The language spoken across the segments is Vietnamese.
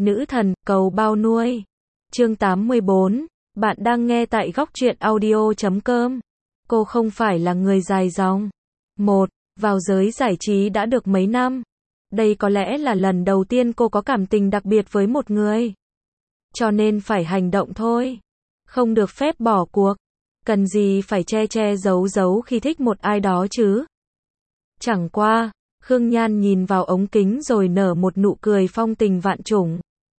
Nữ thần, cầu bao nuôi. Chương 84. Bạn đang nghe tại góc truyện audio.com. Cô không phải là người dài dòng. Vào giới giải trí đã được mấy năm. Đây có lẽ là lần đầu tiên cô có cảm tình đặc biệt với một người. Cho nên phải hành động thôi. Không được phép bỏ cuộc. Cần gì phải che che giấu giấu khi thích một ai đó chứ? Chẳng qua, Khương Nhan nhìn vào ống kính rồi nở một nụ cười phong tình vạn trùng.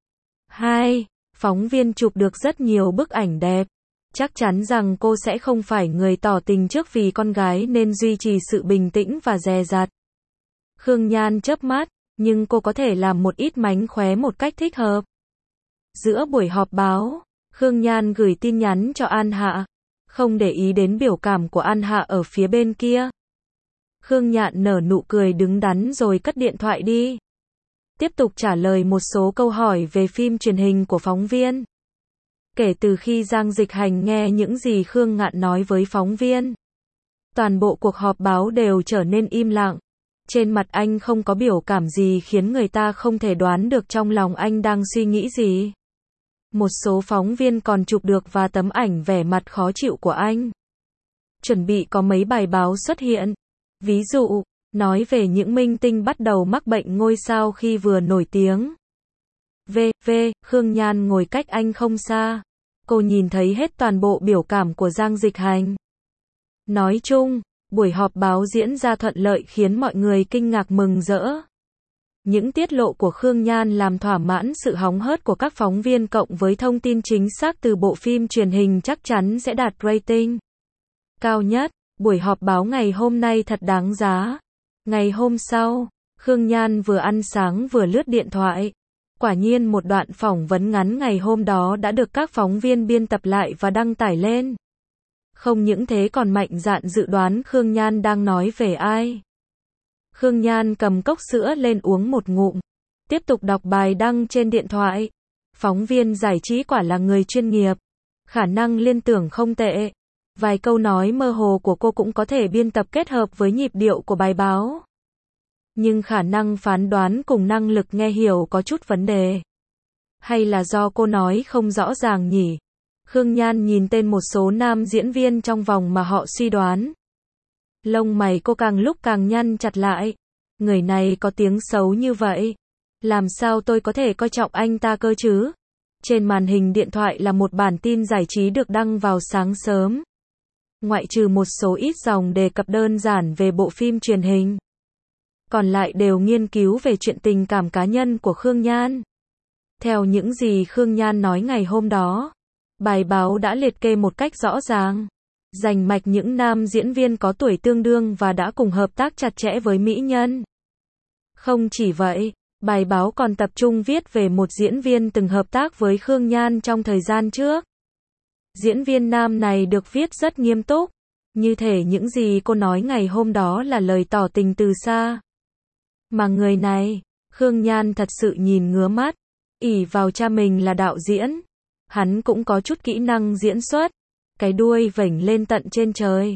Phóng viên chụp được rất nhiều bức ảnh đẹp. Chắc chắn rằng cô sẽ không phải người tỏ tình trước vì con gái nên duy trì sự bình tĩnh và dè dặt. Khương Nhan chớp mắt, nhưng cô có thể làm một ít mánh khóe một cách thích hợp. Giữa buổi họp báo, Khương Nhan gửi tin nhắn cho An Hạ, không để ý đến biểu cảm của An Hạ ở phía bên kia. Khương Nhan nở nụ cười đứng đắn rồi cất điện thoại đi. Tiếp tục trả lời một số câu hỏi về phim truyền hình của phóng viên. Kể từ khi Giang Dịch Hành nghe những gì Khương Ngạn nói với phóng viên, toàn bộ cuộc họp báo đều trở nên im lặng. Trên mặt anh không có biểu cảm gì khiến người ta không thể đoán được trong lòng anh đang suy nghĩ gì. Một số phóng viên còn chụp được và tấm ảnh vẻ mặt khó chịu của anh. Chuẩn bị có mấy bài báo xuất hiện. Ví dụ, nói về những minh tinh bắt đầu mắc bệnh ngôi sao khi vừa nổi tiếng. Khương Nhan ngồi cách anh không xa. Cô nhìn thấy hết toàn bộ biểu cảm của Giang Dịch Hành. Nói chung, buổi họp báo diễn ra thuận lợi khiến mọi người kinh ngạc mừng rỡ. Những tiết lộ của Khương Nhan làm thỏa mãn sự hóng hớt của các phóng viên cộng với thông tin chính xác từ bộ phim truyền hình chắc chắn sẽ đạt rating cao nhất. Buổi họp báo ngày hôm nay thật đáng giá. Ngày hôm sau, Khương Nhan vừa ăn sáng vừa lướt điện thoại. Quả nhiên một đoạn phỏng vấn ngắn ngày hôm đó đã được các phóng viên biên tập lại và đăng tải lên. Không những thế còn mạnh dạn dự đoán Khương Nhan đang nói về ai. Khương Nhan cầm cốc sữa lên uống một ngụm. Tiếp tục đọc bài đăng trên điện thoại. Phóng viên giải trí quả là người chuyên nghiệp. Khả năng liên tưởng không tệ. Vài câu nói mơ hồ của cô cũng có thể biên tập kết hợp với nhịp điệu của bài báo. Nhưng khả năng phán đoán cùng năng lực nghe hiểu có chút vấn đề. Hay là do cô nói không rõ ràng nhỉ? Khương Nhan nhìn tên một số nam diễn viên trong vòng mà họ suy đoán. Lông mày cô càng lúc càng nhăn chặt lại. Người này có tiếng xấu như vậy. Làm sao tôi có thể coi trọng anh ta cơ chứ? Trên màn hình điện thoại là một bản tin giải trí được đăng vào sáng sớm. Ngoại trừ một số ít dòng đề cập đơn giản về bộ phim truyền hình. Còn lại đều nghiên cứu về chuyện tình cảm cá nhân của Khương Nhan. Theo những gì Khương Nhan nói ngày hôm đó, bài báo đã liệt kê một cách rõ ràng. Rành mạch những nam diễn viên có tuổi tương đương và đã cùng hợp tác chặt chẽ với mỹ nhân. Không chỉ vậy, bài báo còn tập trung viết về một diễn viên từng hợp tác với Khương Nhan trong thời gian trước. Diễn viên nam này được viết rất nghiêm túc, như thể những gì cô nói ngày hôm đó là lời tỏ tình từ xa. Mà người này, Khương Nhan thật sự nhìn ngứa mắt, ỷ vào cha mình là đạo diễn. Hắn cũng có chút kỹ năng diễn xuất, cái đuôi vểnh lên tận trên trời.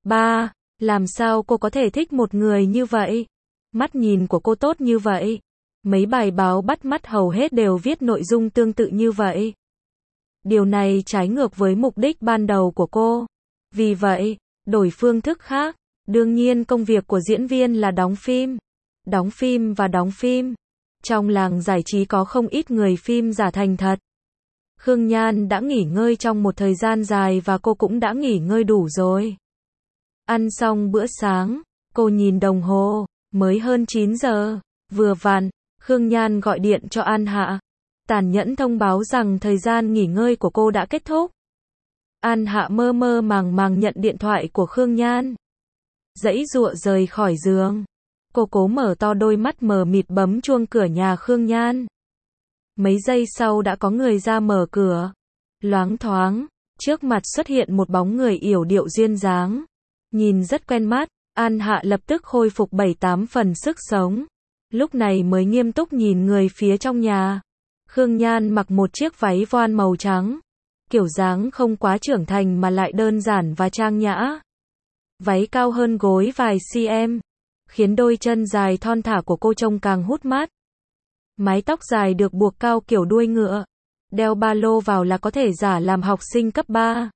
Làm sao cô có thể thích một người như vậy? Mắt nhìn của cô tốt như vậy. Mấy bài báo bắt mắt hầu hết đều viết nội dung tương tự như vậy. Điều này trái ngược với mục đích ban đầu của cô. Vì vậy, đổi phương thức khác. Đương nhiên công việc của diễn viên là đóng phim. Đóng phim và đóng phim. Trong làng giải trí có không ít người phim giả thành thật. Khương Nhan đã nghỉ ngơi trong một thời gian dài và cô cũng đã nghỉ ngơi đủ rồi. Ăn xong bữa sáng, cô nhìn đồng hồ, mới hơn 9 giờ. Vừa vặn, Khương Nhan gọi điện cho An Hạ. Tàn nhẫn thông báo rằng thời gian nghỉ ngơi của cô đã kết thúc. An Hạ mơ mơ màng màng nhận điện thoại của Khương Nhan. Giãy giụa rời khỏi giường. Cô cố mở to đôi mắt mờ mịt bấm chuông cửa nhà Khương Nhan. Mấy giây sau đã có người ra mở cửa. Loáng thoáng, trước mặt xuất hiện một bóng người yểu điệu duyên dáng. Nhìn rất quen mắt, An Hạ lập tức khôi phục 7-8 phần sức sống. Lúc này mới nghiêm túc nhìn người phía trong nhà. Khương Nhan mặc một chiếc váy voan màu trắng. Kiểu dáng không quá trưởng thành mà lại đơn giản và trang nhã. Váy cao hơn gối vài cm, khiến đôi chân dài thon thả của cô trông càng hút mắt. Mái tóc dài được buộc cao kiểu đuôi ngựa. Đeo ba lô vào là có thể giả làm học sinh cấp 3.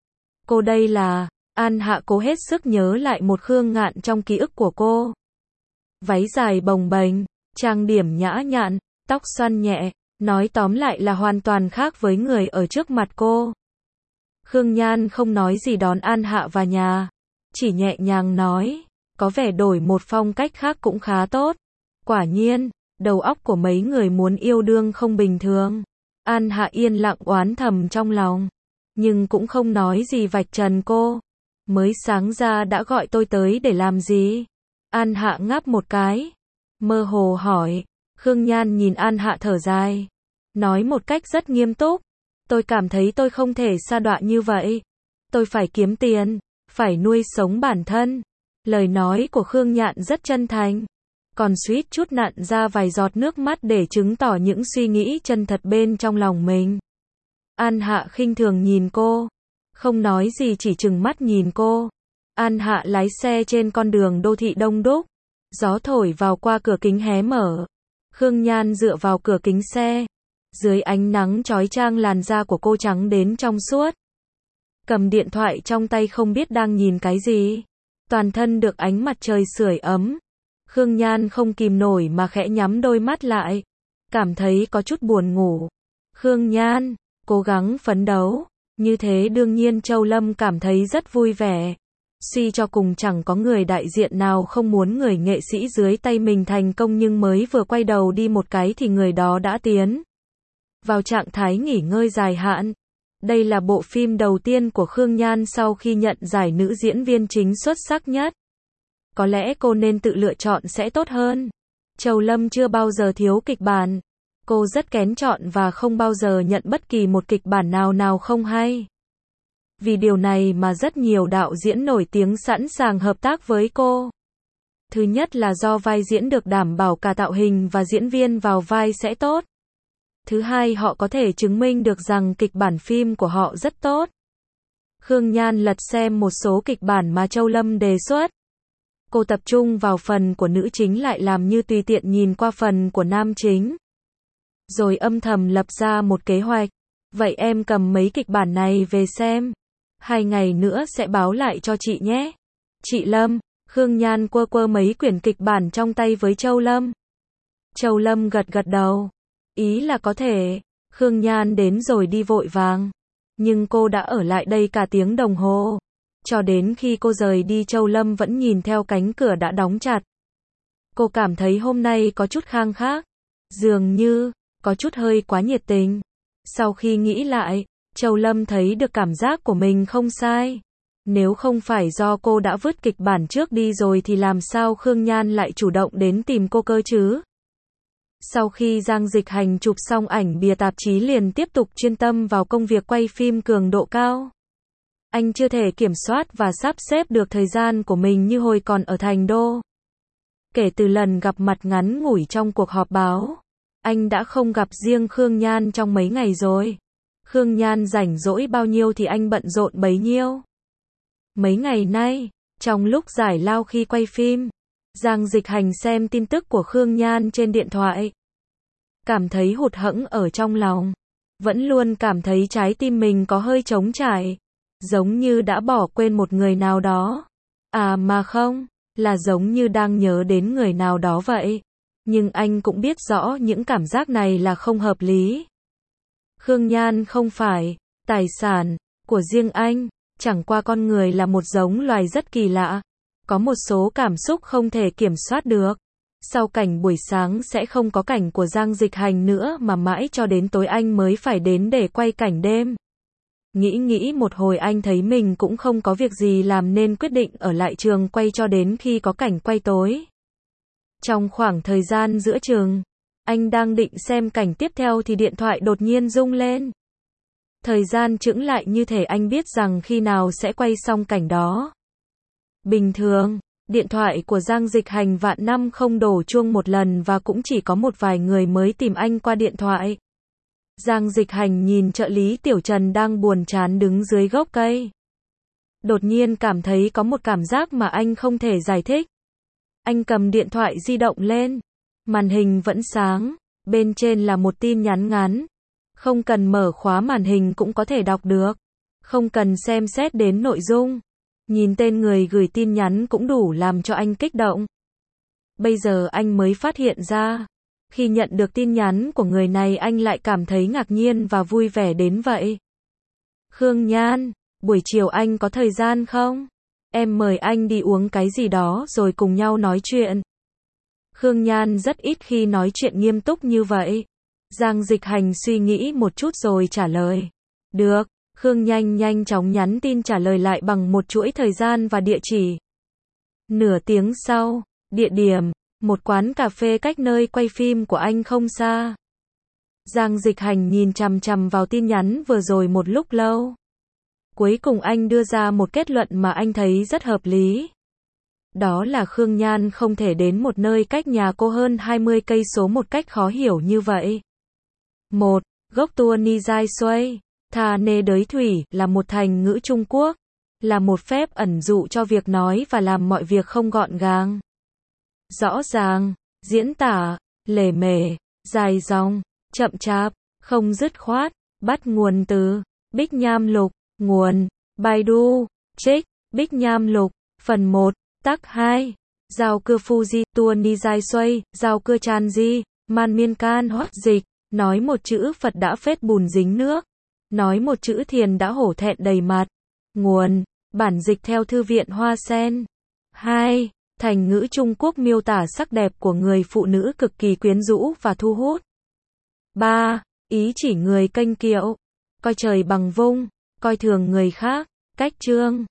Cô đây là... An Hạ cố hết sức nhớ lại một Khương Ngạn trong ký ức của cô. Váy dài bồng bềnh, trang điểm nhã nhặn, tóc xoăn nhẹ, nói tóm lại là hoàn toàn khác với người ở trước mặt cô. Khương Nhan không nói gì đón An Hạ vào nhà, chỉ nhẹ nhàng nói, có vẻ đổi một phong cách khác cũng khá tốt. Quả nhiên, đầu óc của mấy người muốn yêu đương không bình thường. An Hạ yên lặng oán thầm trong lòng, nhưng cũng không nói gì vạch trần cô. Mới sáng ra đã gọi tôi tới để làm gì? An Hạ ngáp một cái, mơ hồ hỏi. Khương Nhan nhìn An Hạ thở dài, nói một cách rất nghiêm túc, tôi cảm thấy tôi không thể sa đọa như vậy. Tôi phải kiếm tiền, phải nuôi sống bản thân. Lời nói của Khương Nhan rất chân thành, còn suýt chút nặn ra vài giọt nước mắt để chứng tỏ những suy nghĩ chân thật bên trong lòng mình. An Hạ khinh thường nhìn cô, không nói gì chỉ trừng mắt nhìn cô. An Hạ lái xe trên con đường đô thị đông đúc, gió thổi vào qua cửa kính hé mở. Khương Nhan dựa vào cửa kính xe, dưới ánh nắng chói chang làn da của cô trắng đến trong suốt. Cầm điện thoại trong tay không biết đang nhìn cái gì, toàn thân được ánh mặt trời sưởi ấm. Khương Nhan không kìm nổi mà khẽ nhắm đôi mắt lại, cảm thấy có chút buồn ngủ. Khương Nhan cố gắng phấn đấu, như thế đương nhiên Châu Lâm cảm thấy rất vui vẻ. Suy cho cùng chẳng có người đại diện nào không muốn người nghệ sĩ dưới tay mình thành công, nhưng mới vừa quay đầu đi một cái thì người đó đã tiến vào trạng thái nghỉ ngơi dài hạn. Đây là bộ phim đầu tiên của Khương Nhan sau khi nhận giải nữ diễn viên chính xuất sắc nhất. Có lẽ cô nên tự lựa chọn sẽ tốt hơn. Châu Lâm chưa bao giờ thiếu kịch bản. Cô rất kén chọn và không bao giờ nhận bất kỳ một kịch bản nào không hay. Vì điều này mà rất nhiều đạo diễn nổi tiếng sẵn sàng hợp tác với cô. Thứ nhất là do vai diễn được đảm bảo cả tạo hình và diễn viên vào vai sẽ tốt. Thứ hai, họ có thể chứng minh được rằng kịch bản phim của họ rất tốt. Khương Nhan lật xem một số kịch bản mà Châu Lâm đề xuất. Cô tập trung vào phần của nữ chính lại làm như tùy tiện nhìn qua phần của nam chính. Rồi âm thầm lập ra một kế hoạch. Vậy em cầm mấy kịch bản này về xem. 2 ngày nữa sẽ báo lại cho chị nhé. Chị Lâm. Khương Nhan quơ mấy quyển kịch bản trong tay với Châu Lâm. Châu Lâm gật đầu. Ý là có thể. Khương Nhan đến rồi đi vội vàng. Nhưng cô đã ở lại đây cả tiếng đồng hồ. Cho đến khi cô rời đi, Châu Lâm vẫn nhìn theo cánh cửa đã đóng chặt. Cô cảm thấy hôm nay có chút khang khác. Dường như có chút hơi quá nhiệt tình. Sau khi nghĩ lại, Châu Lâm thấy được cảm giác của mình không sai. Nếu không phải do cô đã vứt kịch bản trước đi rồi thì làm sao Khương Nhan lại chủ động đến tìm cô cơ chứ? Sau khi Giang Dịch Hành chụp xong ảnh bìa tạp chí liền tiếp tục chuyên tâm vào công việc quay phim cường độ cao. Anh chưa thể kiểm soát và sắp xếp được thời gian của mình như hồi còn ở Thành Đô. Kể từ lần gặp mặt ngắn ngủi trong cuộc họp báo, anh đã không gặp riêng Khương Nhan trong mấy ngày rồi. Khương Nhan rảnh rỗi bao nhiêu thì anh bận rộn bấy nhiêu. Mấy ngày nay, trong lúc giải lao khi quay phim, Giang Dịch Hành xem tin tức của Khương Nhan trên điện thoại. Cảm thấy hụt hẫng ở trong lòng. Vẫn luôn cảm thấy trái tim mình có hơi trống trải. Giống như đã bỏ quên một người nào đó. À mà không, là giống như đang nhớ đến người nào đó vậy. Nhưng anh cũng biết rõ những cảm giác này là không hợp lý. Khương Nhan không phải tài sản của riêng anh, chẳng qua con người là một giống loài rất kỳ lạ. Có một số cảm xúc không thể kiểm soát được. Sau cảnh buổi sáng sẽ không có cảnh của Giang Dịch Hành nữa mà mãi cho đến tối anh mới phải đến để quay cảnh đêm. Nghĩ một hồi anh thấy mình cũng không có việc gì làm nên quyết định ở lại trường quay cho đến khi có cảnh quay tối. Trong khoảng thời gian giữa trường, anh đang định xem cảnh tiếp theo thì điện thoại đột nhiên rung lên. Thời gian chững lại như thể anh biết rằng khi nào sẽ quay xong cảnh đó. Bình thường, điện thoại của Giang Dịch Hành vạn năm không đổ chuông một lần và cũng chỉ có một vài người mới tìm anh qua điện thoại. Giang Dịch Hành nhìn trợ lý Tiểu Trần đang buồn chán đứng dưới gốc cây. Đột nhiên cảm thấy có một cảm giác mà anh không thể giải thích. Anh cầm điện thoại di động lên. Màn hình vẫn sáng, Bên trên là một tin nhắn ngắn. Không cần mở khóa màn hình cũng có thể đọc được. Không cần xem xét đến nội dung. Nhìn tên người gửi tin nhắn cũng đủ làm cho anh kích động. Bây giờ anh mới phát hiện ra. Khi nhận được tin nhắn của người này anh lại cảm thấy ngạc nhiên và vui vẻ đến vậy. Khương Nhan, buổi chiều anh có thời gian không? Em mời anh đi uống cái gì đó rồi cùng nhau nói chuyện. Khương Nhan rất ít khi nói chuyện nghiêm túc như vậy. Giang Dịch Hành suy nghĩ một chút rồi trả lời. Được, Khương Nhan nhanh chóng nhắn tin trả lời lại bằng một chuỗi thời gian và địa chỉ. Nửa tiếng sau, địa điểm, một quán cà phê cách nơi quay phim của anh không xa. Giang Dịch Hành nhìn chằm chằm vào tin nhắn vừa rồi một lúc lâu. Cuối cùng anh đưa ra một kết luận mà anh thấy rất hợp lý. Đó là Khương Nhan không thể đến một nơi cách nhà cô hơn 20 cây số một cách khó hiểu như vậy. 1. Gốc tua ni giai xuôi, thà nê đới thủy là một thành ngữ Trung Quốc, là một phép ẩn dụ cho việc nói và làm mọi việc không gọn gàng, rõ ràng, diễn tả, lề mề, dài dòng, chậm chạp, không dứt khoát. Bắt nguồn từ Bích Nham Lục, nguồn Baidu, trích Bích Nham Lục, phần 1, tác 2. Giao cưa Fuji, tua ni giai xuôi, giao cưa chan di, man miên can hoát dịch. Nói một chữ Phật đã phết bùn dính nước. Nói một chữ thiền đã hổ thẹn đầy mặt. Nguồn, bản dịch theo Thư viện Hoa Sen. 2. Thành ngữ Trung Quốc miêu tả sắc đẹp của người phụ nữ cực kỳ quyến rũ và thu hút. 3. Ý chỉ người kênh kiệu, coi trời bằng vung, coi thường người khác. Cách chương